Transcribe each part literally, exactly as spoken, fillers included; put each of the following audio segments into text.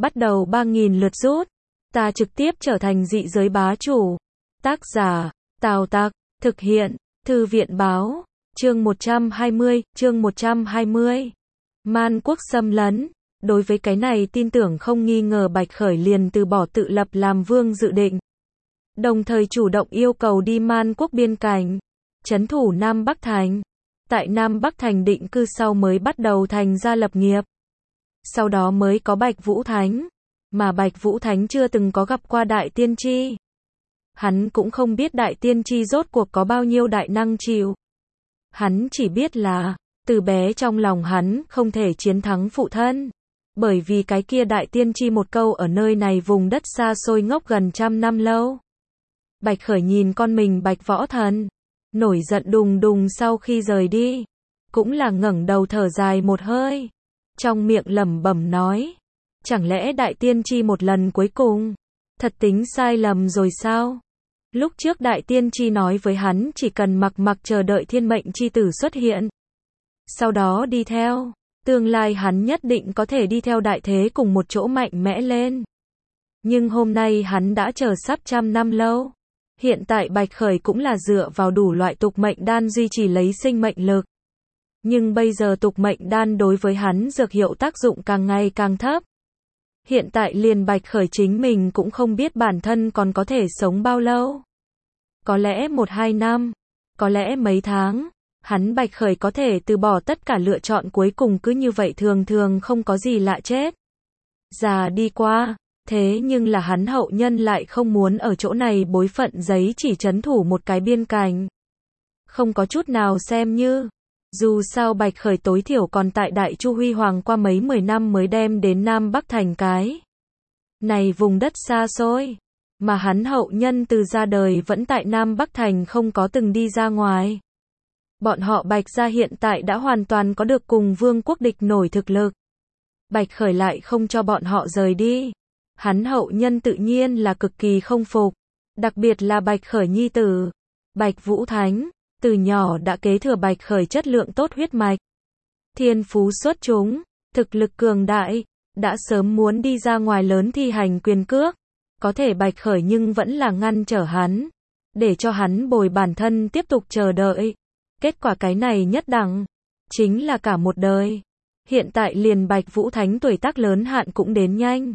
bắt đầu ba nghìn lượt rút. Ta trực tiếp trở thành dị giới bá chủ. Tác giả, Tào Tặc, thực hiện, Thư viện báo, chương một trăm hai mươi, chương một trăm hai mươi. Man quốc xâm lấn. Đối với cái này tin tưởng không nghi ngờ Bạch Khởi liền từ bỏ tự lập làm vương dự định. Đồng thời chủ động yêu cầu đi Man quốc biên cảnh, trấn thủ Nam Bắc Thành. Tại Nam Bắc Thành định cư sau mới bắt đầu thành ra lập nghiệp. Sau đó mới có Bạch Vũ Thánh. Mà Bạch Vũ Thánh chưa từng có gặp qua Đại Tiên Tri. Hắn cũng không biết Đại Tiên Tri rốt cuộc có bao nhiêu đại năng chịu. Hắn chỉ biết là, từ bé trong lòng hắn không thể chiến thắng phụ thân. Bởi vì cái kia Đại Tiên Tri một câu ở nơi này vùng đất xa xôi ngốc gần trăm năm lâu. Bạch Khởi nhìn con mình Bạch Võ Thần, nổi giận đùng đùng sau khi rời đi. Cũng là ngẩng đầu thở dài một hơi. Trong miệng lẩm bẩm nói. Chẳng lẽ Đại Tiên Tri một lần cuối cùng, thật tính sai lầm rồi sao? Lúc trước Đại Tiên Tri nói với hắn chỉ cần mặc mặc chờ đợi thiên mệnh chi tử xuất hiện. Sau đó đi theo, tương lai hắn nhất định có thể đi theo đại thế cùng một chỗ mạnh mẽ lên. Nhưng hôm nay hắn đã chờ sắp trăm năm lâu. Hiện tại Bạch Khởi cũng là dựa vào đủ loại tục mệnh đan duy trì lấy sinh mệnh lực. Nhưng bây giờ tục mệnh đan đối với hắn dược hiệu tác dụng càng ngày càng thấp. Hiện tại liền Bạch Khởi chính mình cũng không biết bản thân còn có thể sống bao lâu. Có lẽ một hai năm, có lẽ mấy tháng, hắn Bạch Khởi có thể từ bỏ tất cả lựa chọn cuối cùng cứ như vậy thường thường không có gì lạ chết. Già đi qua, thế nhưng là hắn hậu nhân lại không muốn ở chỗ này bối phận giấy chỉ trấn thủ một cái biên cảnh. Không có chút nào xem như. Dù sao Bạch Khởi tối thiểu còn tại Đại Chu huy hoàng qua mấy mười năm mới đem đến Nam Bắc Thành cái này vùng đất xa xôi. Mà hắn hậu nhân từ ra đời vẫn tại Nam Bắc Thành không có từng đi ra ngoài. Bọn họ Bạch gia hiện tại đã hoàn toàn có được cùng vương quốc địch nổi thực lực. Bạch Khởi lại không cho bọn họ rời đi. Hắn hậu nhân tự nhiên là cực kỳ không phục. Đặc biệt là Bạch Khởi nhi tử, Bạch Vũ Thánh. Từ nhỏ đã kế thừa Bạch Khởi chất lượng tốt huyết mạch. Thiên phú xuất chúng, thực lực cường đại, đã sớm muốn đi ra ngoài lớn thi hành quyền cước. Có thể Bạch Khởi nhưng vẫn là ngăn trở hắn, để cho hắn bồi bản thân tiếp tục chờ đợi. Kết quả cái này nhất đẳng, chính là cả một đời. Hiện tại liền Bạch Vũ Thánh tuổi tác lớn hạn cũng đến nhanh.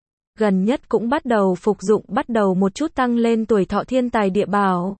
Gần nhất cũng bắt đầu phục dụng bắt đầu một chút tăng lên tuổi thọ thiên tài địa bảo.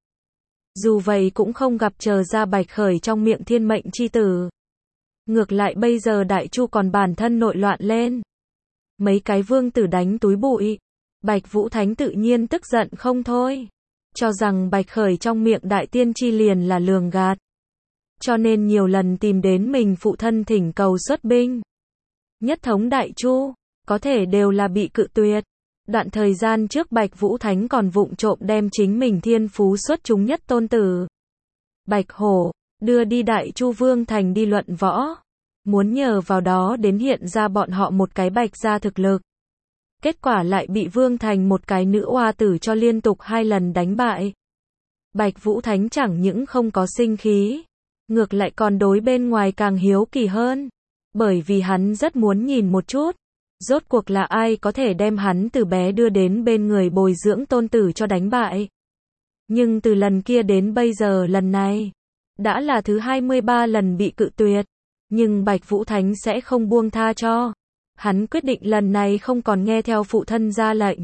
Dù vậy cũng không gặp chờ ra Bạch Khởi trong miệng thiên mệnh chi tử. Ngược lại bây giờ Đại Chu còn bản thân nội loạn lên. Mấy cái vương tử đánh túi bụi. Bạch Vũ Thánh tự nhiên tức giận không thôi. Cho rằng Bạch Khởi trong miệng Đại Tiên Tri liền là lường gạt. Cho nên nhiều lần tìm đến mình phụ thân thỉnh cầu xuất binh. Nhất thống Đại Chu, có thể đều là bị cự tuyệt. Đoạn thời gian trước Bạch Vũ Thánh còn vụng trộm đem chính mình thiên phú xuất chúng nhất tôn tử Bạch Hổ, đưa đi Đại Chu Vương Thành đi luận võ. Muốn nhờ vào đó đến hiện ra bọn họ một cái Bạch gia thực lực. Kết quả lại bị Vương Thành một cái nữ oa tử cho liên tục hai lần đánh bại. Bạch Vũ Thánh chẳng những không có sinh khí, ngược lại còn đối bên ngoài càng hiếu kỳ hơn. Bởi vì hắn rất muốn nhìn một chút. Rốt cuộc là ai có thể đem hắn từ bé đưa đến bên người bồi dưỡng tôn tử cho đánh bại. Nhưng từ lần kia đến bây giờ lần này, đã là thứ hai mươi ba lần bị cự tuyệt. Nhưng Bạch Vũ Thánh sẽ không buông tha cho. Hắn quyết định lần này không còn nghe theo phụ thân ra lệnh.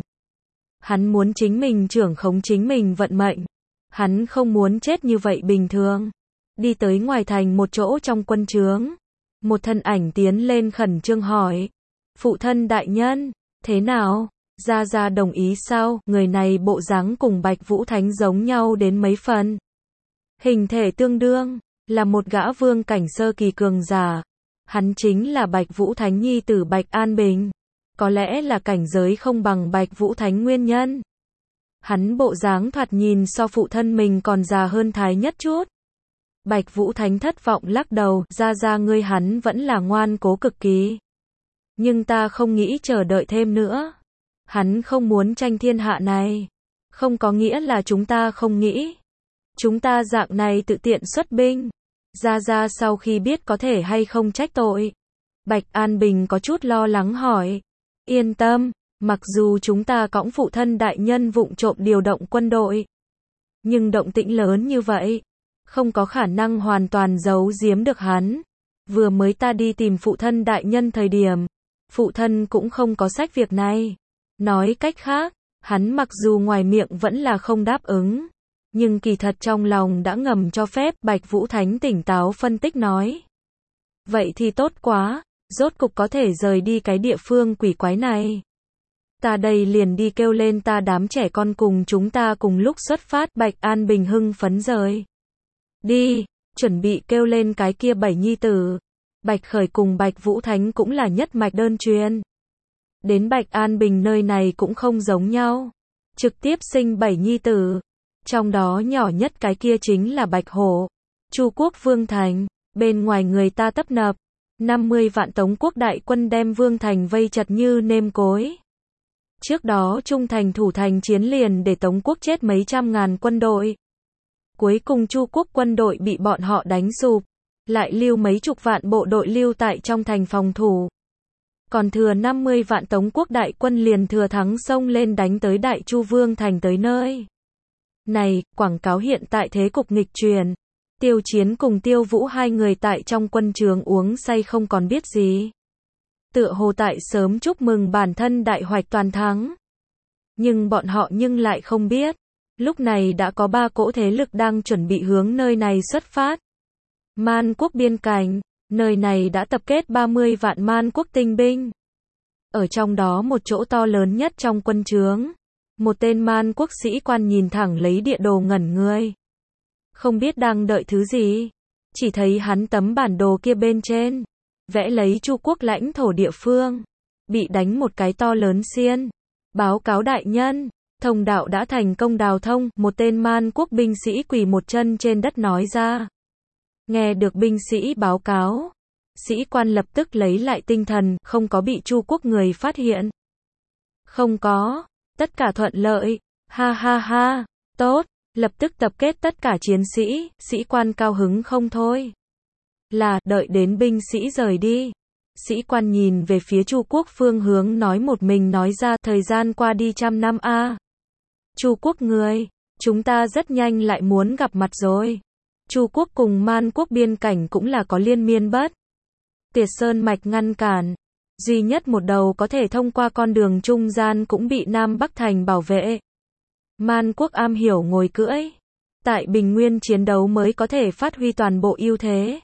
Hắn muốn chính mình trưởng khống chính mình vận mệnh. Hắn không muốn chết như vậy bình thường. Đi tới ngoài thành một chỗ trong quân trướng. Một thân ảnh tiến lên khẩn trương hỏi. Phụ thân đại nhân, thế nào? Gia Gia đồng ý sao? Người này bộ dáng cùng Bạch Vũ Thánh giống nhau đến mấy phần. Hình thể tương đương, là một gã vương cảnh sơ kỳ cường giả. Hắn chính là Bạch Vũ Thánh nhi tử Bạch An Bình. Có lẽ là cảnh giới không bằng Bạch Vũ Thánh nguyên nhân. Hắn bộ dáng thoạt nhìn so phụ thân mình còn già hơn thái nhất chút. Bạch Vũ Thánh thất vọng lắc đầu, Gia Gia ngươi hắn vẫn là ngoan cố cực kỳ. Nhưng ta không nghĩ chờ đợi thêm nữa. Hắn không muốn tranh thiên hạ này. Không có nghĩa là chúng ta không nghĩ. Chúng ta dạng này tự tiện xuất binh. Gia Gia sau khi biết có thể hay không trách tội. Bạch An Bình có chút lo lắng hỏi. Yên tâm, mặc dù chúng ta cõng phụ thân đại nhân vụng trộm điều động quân đội, nhưng động tĩnh lớn như vậy, không có khả năng hoàn toàn giấu giếm được hắn. Vừa mới ta đi tìm phụ thân đại nhân thời điểm, phụ thân cũng không có sách việc này. Nói cách khác, hắn mặc dù ngoài miệng vẫn là không đáp ứng, nhưng kỳ thật trong lòng đã ngầm cho phép. Bạch Vũ Thánh tỉnh táo phân tích nói. Vậy thì tốt quá, rốt cục có thể rời đi cái địa phương quỷ quái này. Ta đây liền đi kêu lên ta đám trẻ con cùng chúng ta cùng lúc xuất phát. Bạch An Bình hưng phấn rời đi, chuẩn bị kêu lên cái kia bảy nhi tử. Bạch Khởi cùng Bạch Vũ Thánh cũng là nhất mạch đơn truyền. Đến Bạch An Bình nơi này cũng không giống nhau, trực tiếp sinh bảy nhi tử. Trong đó nhỏ nhất cái kia chính là Bạch Hổ. Chu quốc Vương Thành, bên ngoài người ta tấp nập, năm mươi vạn Tống quốc đại quân đem Vương Thành vây chặt như nêm cối. Trước đó Trung Thành thủ thành chiến liền để Tống quốc chết mấy trăm ngàn quân đội. Cuối cùng Chu quốc quân đội bị bọn họ đánh sụp, lại lưu mấy chục vạn bộ đội lưu tại trong thành phòng thủ. Còn thừa năm mươi vạn Tống quốc đại quân liền thừa thắng xông lên đánh tới Đại Chu Vương Thành tới nơi. Này, quảng cáo hiện tại thế cục nghịch chuyển. Tiêu Chiến cùng Tiêu Vũ hai người tại trong quân trường uống say không còn biết gì. Tựa hồ tại sớm chúc mừng bản thân đại hoạch toàn thắng. Nhưng bọn họ nhưng lại không biết, lúc này đã có ba cỗ thế lực đang chuẩn bị hướng nơi này xuất phát. Man quốc biên cảnh, nơi này đã tập kết ba mươi vạn Man quốc tinh binh. Ở trong đó một chỗ to lớn nhất trong quân trướng, một tên Man quốc sĩ quan nhìn thẳng lấy địa đồ ngẩn người. Không biết đang đợi thứ gì, chỉ thấy hắn tấm bản đồ kia bên trên, vẽ lấy Chu quốc lãnh thổ địa phương, bị đánh một cái to lớn xiên. Báo cáo đại nhân, thông đạo đã thành công đào thông, một tên Man quốc binh sĩ quỳ một chân trên đất nói ra. Nghe được binh sĩ báo cáo, sĩ quan lập tức lấy lại tinh thần, không có bị Chu quốc người phát hiện. Không có, tất cả thuận lợi, ha ha ha, tốt, lập tức tập kết tất cả chiến sĩ, sĩ quan cao hứng không thôi. Là, đợi đến binh sĩ rời đi. Sĩ quan nhìn về phía Chu quốc phương hướng nói một mình nói ra, thời gian qua đi trăm năm a. À. Chu quốc người, chúng ta rất nhanh lại muốn gặp mặt rồi. Chu quốc cùng Man quốc biên cảnh cũng là có liên miên bất tiệt sơn mạch ngăn cản. Duy nhất một đầu có thể thông qua con đường trung gian cũng bị Nam Bắc Thành bảo vệ. Man quốc am hiểu ngồi cưỡi. Tại bình nguyên chiến đấu mới có thể phát huy toàn bộ ưu thế.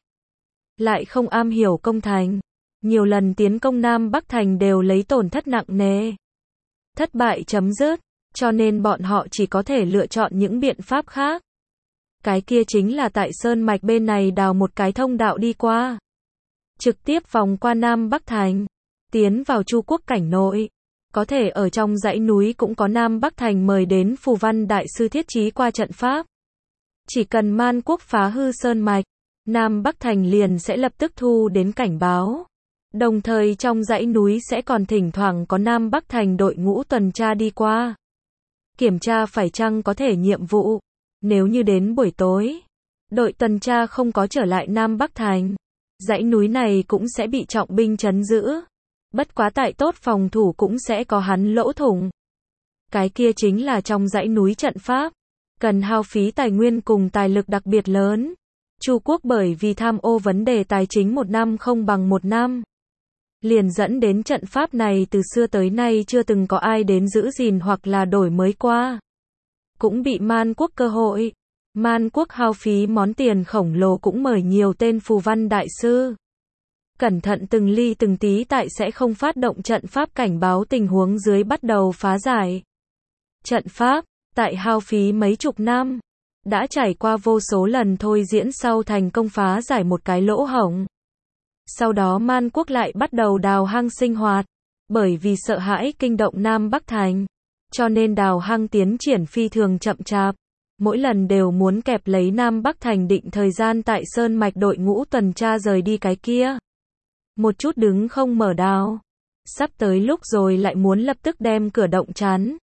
Lại không am hiểu công thành. Nhiều lần tiến công Nam Bắc Thành đều lấy tổn thất nặng nề. Thất bại chấm dứt, cho nên bọn họ chỉ có thể lựa chọn những biện pháp khác. Cái kia chính là tại sơn mạch bên này đào một cái thông đạo đi qua. Trực tiếp vòng qua Nam Bắc Thành, tiến vào Chu quốc cảnh nội. Có thể ở trong dãy núi cũng có Nam Bắc Thành mời đến phù văn đại sư thiết trí qua trận pháp. Chỉ cần Man quốc phá hư sơn mạch, Nam Bắc Thành liền sẽ lập tức thu đến cảnh báo. Đồng thời trong dãy núi sẽ còn thỉnh thoảng có Nam Bắc Thành đội ngũ tuần tra đi qua. Kiểm tra phải chăng có thể nhiệm vụ. Nếu như đến buổi tối, đội tuần tra không có trở lại Nam Bắc Thành, dãy núi này cũng sẽ bị trọng binh trấn giữ. Bất quá tại tốt phòng thủ cũng sẽ có hắn lỗ thủng. Cái kia chính là trong dãy núi trận pháp, cần hao phí tài nguyên cùng tài lực đặc biệt lớn. Chu quốc bởi vì tham ô vấn đề tài chính một năm không bằng một năm, liền dẫn đến trận pháp này từ xưa tới nay chưa từng có ai đến giữ gìn hoặc là đổi mới qua. Cũng bị Man quốc cơ hội. Man quốc hao phí món tiền khổng lồ cũng mời nhiều tên phù văn đại sư. Cẩn thận từng ly từng tí tại sẽ không phát động trận pháp cảnh báo tình huống dưới bắt đầu phá giải. Trận pháp, tại hao phí mấy chục năm, đã trải qua vô số lần thôi diễn sau thành công phá giải một cái lỗ hổng. Sau đó Man quốc lại bắt đầu đào hang sinh hoạt, bởi vì sợ hãi kinh động Nam Bắc Thành, cho nên đào hang tiến triển phi thường chậm chạp. Mỗi lần đều muốn kẹp lấy Nam Bắc Thành định thời gian tại sơn mạch đội ngũ tuần tra rời đi cái kia. Một chút đứng không mở đào. Sắp tới lúc rồi lại muốn lập tức đem cửa động chắn.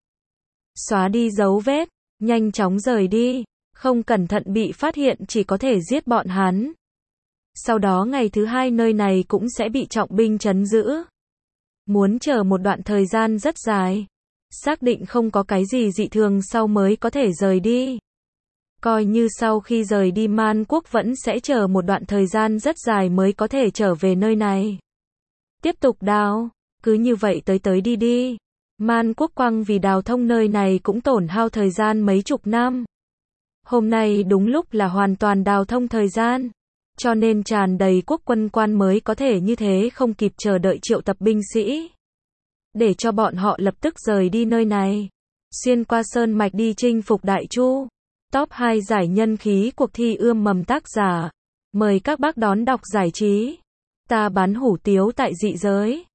Xóa đi dấu vết, nhanh chóng rời đi, không cẩn thận bị phát hiện chỉ có thể giết bọn hắn. Sau đó ngày thứ hai nơi này cũng sẽ bị trọng binh trấn giữ. Muốn chờ một đoạn thời gian rất dài. Xác định không có cái gì dị thường sau mới có thể rời đi. Coi như sau khi rời đi Man Quốc vẫn sẽ chờ một đoạn thời gian rất dài mới có thể trở về nơi này. Tiếp tục đào, cứ như vậy tới tới đi đi. Man Quốc quang vì đào thông nơi này cũng tổn hao thời gian mấy chục năm. Hôm nay đúng lúc là hoàn toàn đào thông thời gian. Cho nên tràn đầy quốc quân quan mới có thể như thế không kịp chờ đợi triệu tập binh sĩ. Để cho bọn họ lập tức rời đi nơi này. Xuyên qua sơn mạch đi chinh phục Đại Chu. Top hai giải nhân khí cuộc thi ươm mầm tác giả. Mời các bác đón đọc giải trí. Ta bán hủ tiếu tại dị giới.